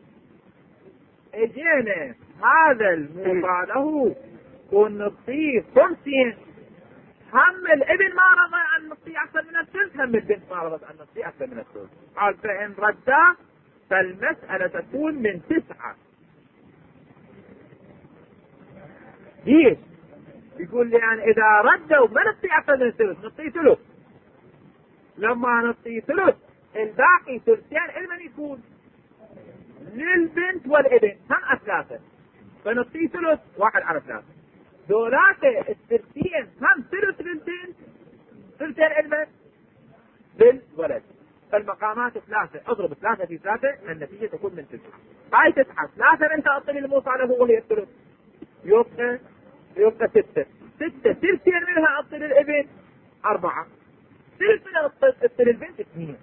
اجينا هذا الموصى له ونعطيه 50 هم الابن ما رضى عن نصي أكثر من الثلث هم البنت ما رضت عن نصي أكثر من الثلث قال فإن رد فالمسألة تكون من 9 ليش؟ يقول لي يعني إذا ردوا ما نصي أكثر من الثلث نصي ثلث لما نصي ثلث الباقي ثلثين لمن يكون؟ للبنت والابن هم أثلاثة فنصي ثلث 1 على 3 دولات الثلثين هم ثلث للبنت ثلثين علما للولد فالمقامات 3 اضرب 3 في 3 النتيجة تكون من 9 هاي 9 3 انت اعطي للموصى له وهي الثلث يبقى 6 ثلثين منها اعطي للابن 4 ثلث منها اعطي للبنت 2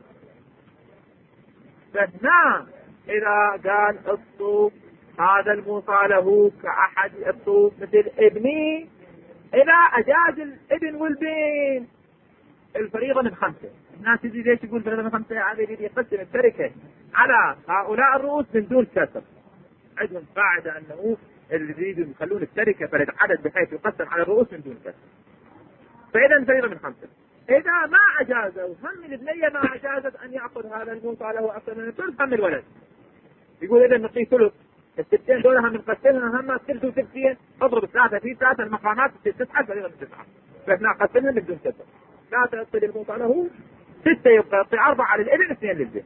فهنا اذا قال الصوف هذا الموصى له كأحد الصوف مثل ابني إذا أجاز الابن والبن الفريضة من 5 الناس يجي ليش يقول فريضة من 5 هذا يريد يقسم التركة على هؤلاء الرؤوس من دون كسر عندهم قاعدة أنه اللي يريدوا يخلون التركة فرد عدد بحيث يقسم على الرؤوس من دون كسر فإذا الفريضة من 5 إذا ما أجازوا هم الابنية ما أجازت أن يأخذ هذا الموصى له أكثر من الثلث هم الولد يقول إذا نعطيه ثلث الستين دولة هم نقسمها هم ثلث وثلثين اضرب 3 في 3 المقامات 9 فريضة من 9 فاحنا نقسمها من دون 6 3 يصل الموصى له 6 يبقى يعطي 4 للابن 2 للبنت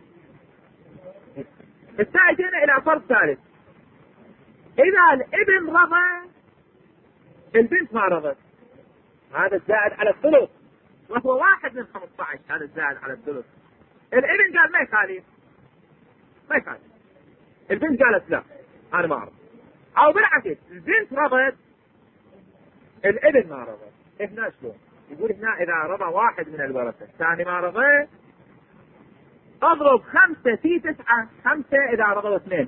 الساعتين إلى فرض ثالث إذا الابن رضى البنت ما رضت هذا الزائد على الثلث وهو 1 من 15 هذا الزائد على الثلث الابن قال ما يخالف البنت قالت لا أنا ما أعرف أو بالعكس البنت رضت الابن ما رضت هنا شلون يقول هنا إذا رضى 1 من الورثة الثاني ما رضى اضرب 5 في 9 5 إذا رضوا 2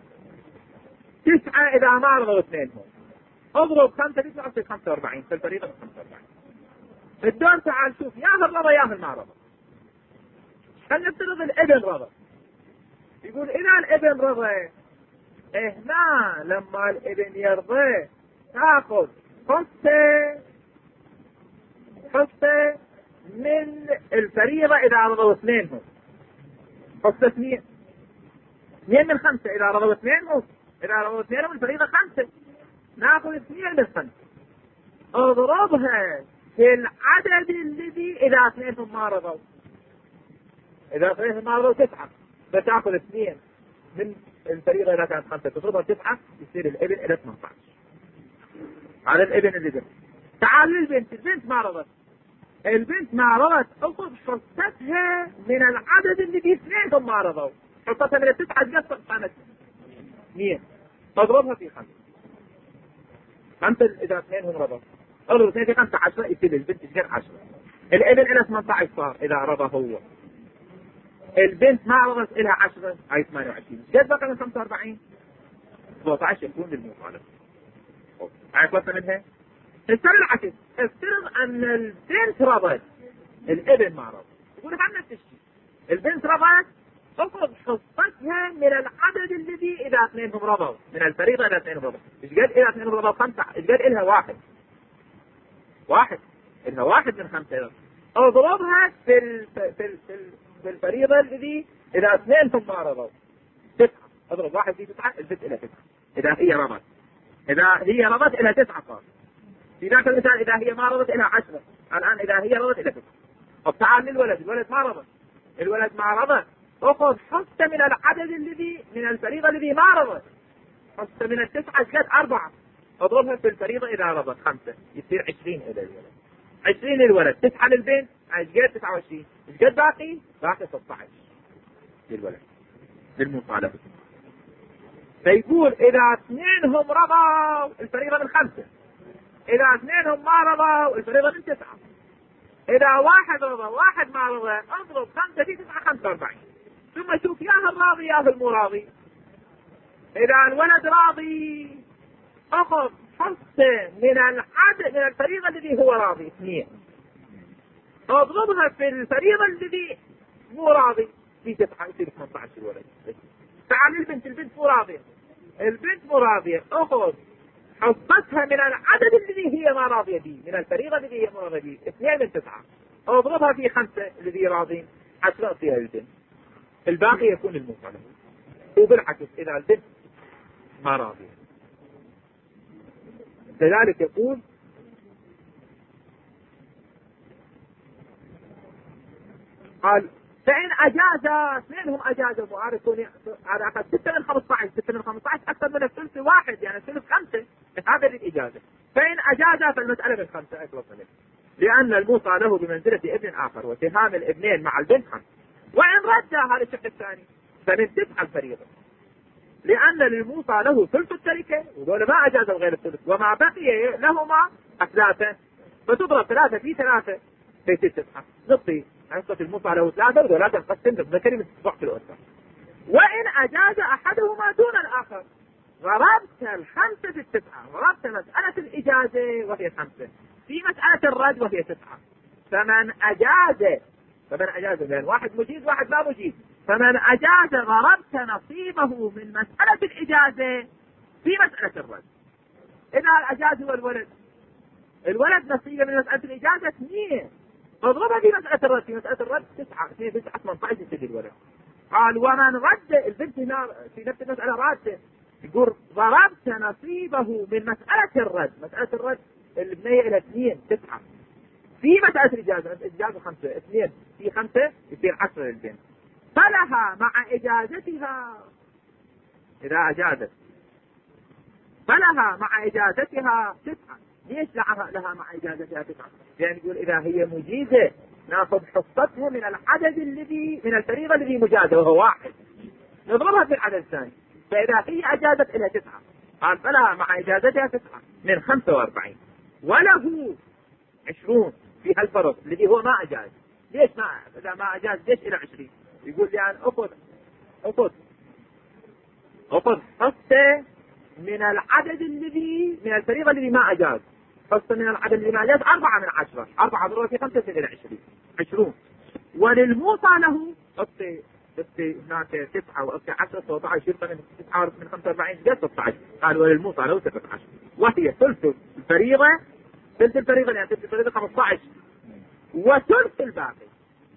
9 إذا ما رضوا 2 اضرب 5 في 9 في 45 في الفريضة 45 الدون تعال شوف ياهل رضى ياهل ما رضى خلينا نفترض الابن رضى يقول إذا الابن رضى هنا لما الابن يرضى تاخذ حصة من الفريضة إذا رضوا اثنين هم حصة 2 من 5 إذا رضوا اثنين هم. إذا رضوا اثنين هم الفريضة 5 نأخذ 2 من 5 اضربها في العدد الذي إذا اثنين هم ما رضوا. إذا اثنين هم ما رضوا 9 بتأخذ 2 من الفريضة إذا كانت 5 تضربها 9 يصير الابن إلى 18 على الابن اللي ده. تعال للبنت. البنت ما رضت. البنت ما رضت اخذ حصتها من العدد اللي فيه 2 هم ما رضوا. حصتها من 9 تقسم 5 اضربها في 5 إذا 2 هم رضوا. اضرب 2 في 5 10 يصير البنت غير 10. الابن إلى 18 صار إذا رضى هو. البنت ما رضت إلها 10 هاي 28. قد بقى من 45 17 يكون للمخالف. هاي خلصنا منها. السر العكس. افترض ان البنت رضت الابن ما رضى. يقول لك عم نفس الشيء. البنت رضت اخذ حصتها من العدد الذي اذا 2 هم رضوا من الفريضة اذا 2 هم رضوا. ايش قد اذا 2 هم رضوا 5 ايش قد الها 1 الها 1 من 5 اضربها في الفريضة الذي اذا 2 هم ما رضوا 9 اضرب 1 في 9 البنت الى 9 اذا هي رضت. اذا هي رضت الى 9 صار. في ذاك المثال إذا هي ما رضت إلى 10. الآن إذا هي رضت إلى 9. طب تعال للولد. الولد ما رضت. الولد ما رضت أخذ حصة من العدد الذي من الفريضة الذي ما رضت. حصة من 9 قد 4 أضربها في الفريضة إذا رضت 5 يصير 20 إلى الولد. 20 للولد 9 للبنت قد 29. ايش قد باقي 16 للولد للمطالبة. فيقول إذا 2 هم رضوا الفريضة من 5. إذا 2 هم ما رضوا الفريضة من 9. إذا 1 رضى 1 ما رضى اضرب 5 في 9 45. ثم شوف ياه الراضي ياه المراضي. إذا الولد راضي أخذ حصة من العدد من الفريضة الذي هو راضي 2 اضربها في الفريضة الذي مو راضي في 9 يصير 18 الولد. تعال البنت مو راضية. البنت مو راضية أخذ حصتها من العدد الذي هي ما راضية به من الفريضة الذي هي ما راضية به 2 من 9 اضربها في 5 الذي راضين 10 فيها البنت. الباقي يكون المطالب. وبالعكس إذا البنت ما راضية. لذلك يقول قال فإن أجاز 2 هم أجازوا معارضون على أقل 6 من 15 6 من 15 أكثر من الثلث 1 يعني الثلث 5 هذا الإجازة. فإن أجاز فالمسألة من 5 أكبر منه لأن الموصى له بمنزلة ابن آخر واتهام الابنين مع البنت 5. وإن رد هذا الشق الثاني فمن 9 الفريضة لأن للموصى له ثلث التركة ودول ما أجازوا غير الثلث وما بقي لهما 3 فتضرب 3 في 3 في 9 نصي حصة الموصى له 3 ولا تنقسم بالذكر من ضعف الأنثى. وإن أجاز أحدهما دون الآخر ضربت 5 في 9 ضربت مسألة الإجازة وهي 5 في مسألة الرد وهي 9. فمن أجاز لأن واحد مجيز واحد لا مجيز. فمن أجاز ضربت نصيبه من مسألة الإجازة في مسألة الرد. إذا الأجاز هو الولد نصيبه من مسألة الإجازة 2 اضربها في مسألة الرد. في مسألة الرد 9 2 في 9 18 يصير الولد. قال ومن رد البنت هنا في نفس المسألة رادة يقول ضربت نصيبه من مسألة الرد. مسألة الرد البنية إلى 2 9 في مسألة الإجازة 5 2 في 5 يصير 10 للبنت. فلها مع إجازتها إذا أجازت فلها مع إجازتها 9. ليش لها مع إجازتها 9؟ يعني يقول إذا هي مجيزة ناخذ حصتها من العدد الذي من الفريضة الذي مجازة وهو 1 نضربها في العدد الثاني. فإذا هي أجازت إلى 9 قال فلها مع إجازتها 9 من 45 وله 20 في هالفرض الذي هو ما أجاز. ليش إذا ما أجاز ليش إلى 20؟ يقول يعني أخذ حصة من العدد الذي من الفريضة الذي ما أجاز. حصة من العدد الذي ما أجاز 4 من 10 4 ضربة في 5 إلى 20. وللموصى له هناك 9 و 10 16 يبقى من 9 من 45 جاء 16. قال وللموصى له 16 وهي ثلث الفريضة يعني ثلث الفريضة 15 وثلث الباقي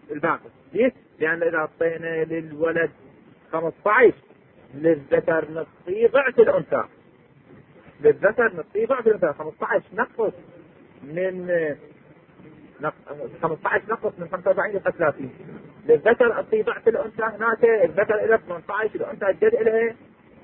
الباقي. ليش؟ لأن إذا أعطينا للولد 15 للذكر نصف ضعف الأنثى. للذكر نصف ضعف الأنثى. 15 نقص من 15 نقص من 45 إلى 30. للذكر أعطي ضعف الأنثى. هناك الذكر إلى 18 الأنثى الجد إليه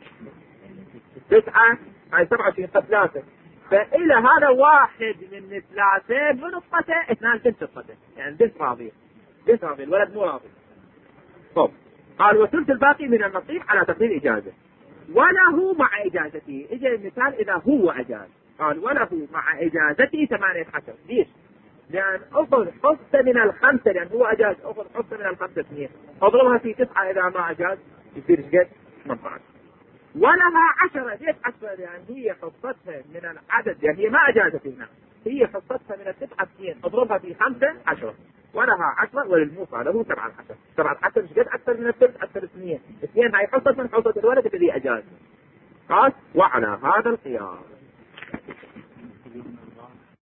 9 هاي 27 3. فإلى هذا واحد من 3 بنقطته 2 بنت نقطته، يعني بنت راضية. بنت راضية، الولد مو راضي. طب قال وثلث الباقي من النصيب على تقدير إجازة وله مع إجازته. إجا المثال إذا هو أجاز. قال وله مع إجازته 18. ليش؟ لأن أخذ حصة من الخمسة، لأن هو أجاز أخذ حصة من الخمسة 2 أضربها في 9 إذا ما أجاز يصير شقد 18. ولها 10. ليش 10؟ لأن هي حصتها من العدد، يعني هي ما أجازت هنا، هي حصتها من 9 2 أضربها في 5 10. ولها 10 وللموصى له 17. 17 شقد أكثر من الثلث، أكثر 2 هاي حصة من حصة الولد الذي أجاز. قال وعلى هذا القياس